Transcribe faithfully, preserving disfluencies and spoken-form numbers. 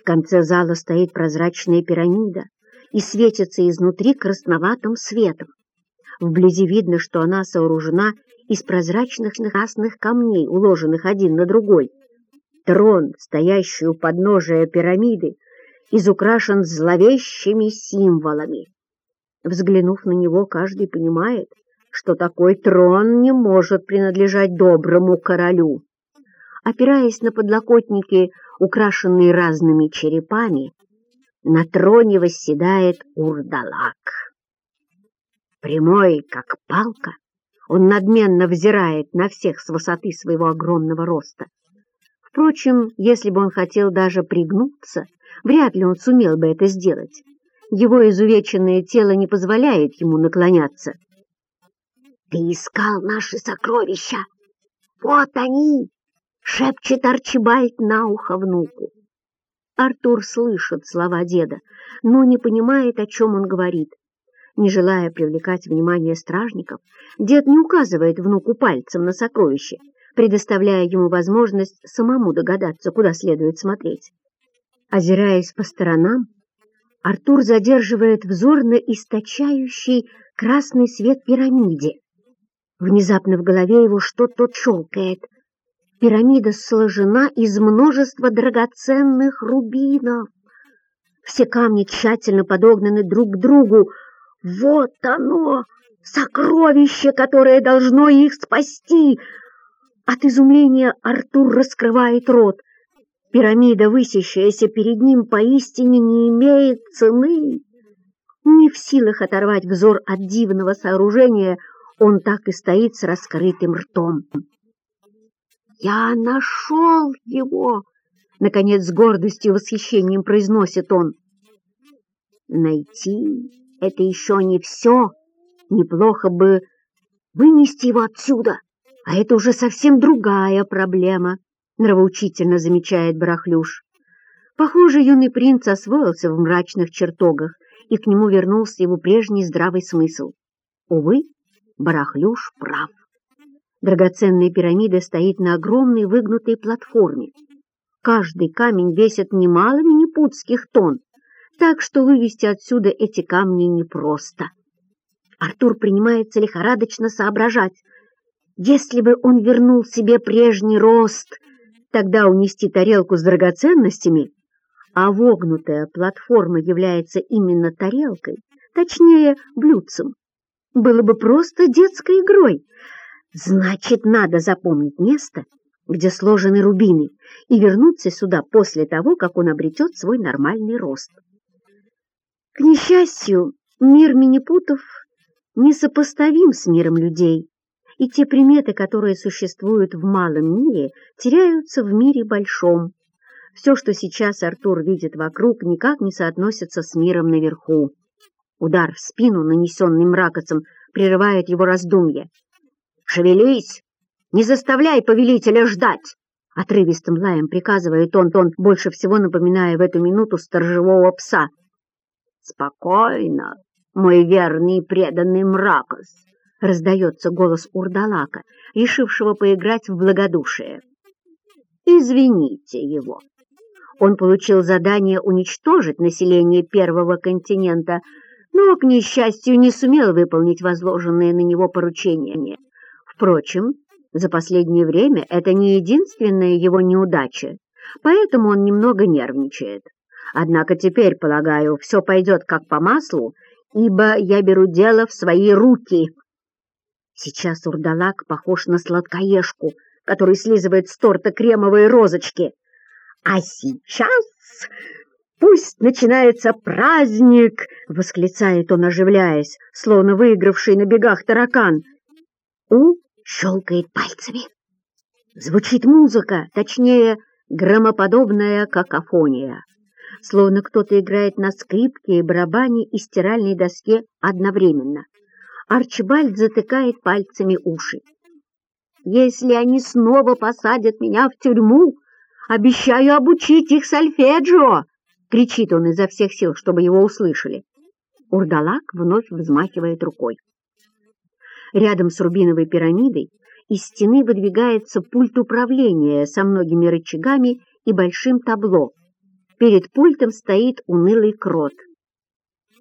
В конце зала стоит прозрачная пирамида и светится изнутри красноватым светом. Вблизи видно, что она сооружена из прозрачных красных камней, уложенных один на другой. Трон, стоящий у подножия пирамиды, изукрашен зловещими символами. Взглянув на него, каждый понимает, что такой трон не может принадлежать доброму королю. Опираясь на подлокотники, украшенные разными черепами, на троне восседает Урдалак. Прямой, как палка, он надменно взирает на всех с высоты своего огромного роста. Впрочем, если бы он хотел даже пригнуться, вряд ли он сумел бы это сделать. Его изувеченное тело не позволяет ему наклоняться. «Ты искал наши сокровища! Вот они!» — шепчет Арчибальд на ухо внуку. Артур слышит слова деда, но не понимает, о чем он говорит. Не желая привлекать внимание стражников, дед не указывает внуку пальцем на сокровище, предоставляя ему возможность самому догадаться, куда следует смотреть. Озираясь по сторонам, Артур задерживает взор на источающий красный свет пирамиде. Внезапно в голове его что-то щелкает. Пирамида сложена из множества драгоценных рубинов. Все камни тщательно подогнаны друг к другу. Вот оно, сокровище, которое должно их спасти! От изумления Артур раскрывает рот. Пирамида, высящаяся перед ним, поистине не имеет цены. Не в силах оторвать взор от дивного сооружения, он так и стоит с раскрытым ртом. «Я нашел его!» — наконец с гордостью и восхищением произносит он. «Найти — это еще не все. Неплохо бы вынести его отсюда, а это уже совсем другая проблема», — нравоучительно замечает Барахлюш. Похоже, юный принц освоился в мрачных чертогах, и к нему вернулся его прежний здравый смысл. Увы, Барахлюш прав. Драгоценная пирамида стоит на огромной выгнутой платформе. Каждый камень весит немало минипутских тонн, так что вывести отсюда эти камни непросто. Артур принимается лихорадочно соображать. Если бы он вернул себе прежний рост, тогда унести тарелку с драгоценностями, а вогнутая платформа является именно тарелкой, точнее, блюдцем, было бы просто детской игрой. Значит, надо запомнить место, где сложены рубины, и вернуться сюда после того, как он обретет свой нормальный рост. К несчастью, мир минипутов несопоставим с миром людей, и те приметы, которые существуют в малом мире, теряются в мире большом. Все, что сейчас Артур видит вокруг, никак не соотносится с миром наверху. Удар в спину, нанесенный мракотцем, прерывает его раздумья. «Шевелись! Не заставляй повелителя ждать!» Отрывистым лаем приказывает он, тон, больше всего напоминая в эту минуту сторожевого пса. «Спокойно, мой верный и преданный Мракос!» раздается голос Урдалака, решившего поиграть в благодушие. «Извините его. Он получил задание уничтожить население Первого континента, но, к несчастью, не сумел выполнить возложенные на него поручения. Впрочем, за последнее время это не единственная его неудача, поэтому он немного нервничает. Однако теперь, полагаю, все пойдет как по маслу, ибо я беру дело в свои руки». Сейчас Урдалак похож на сладкоежку, который слизывает с торта кремовые розочки. «А сейчас пусть начинается праздник!» — восклицает он, оживляясь, словно выигравший на бегах таракан. У щелкает пальцами. Звучит музыка, точнее, громоподобная какофония. Словно кто-то играет на скрипке и барабане и стиральной доске одновременно. Арчибальд затыкает пальцами уши. «Если они снова посадят меня в тюрьму, обещаю обучить их сольфеджио!» — кричит он изо всех сил, чтобы его услышали. Урдалак вновь взмахивает рукой. Рядом с рубиновой пирамидой из стены выдвигается пульт управления со многими рычагами и большим табло. Перед пультом стоит унылый крот.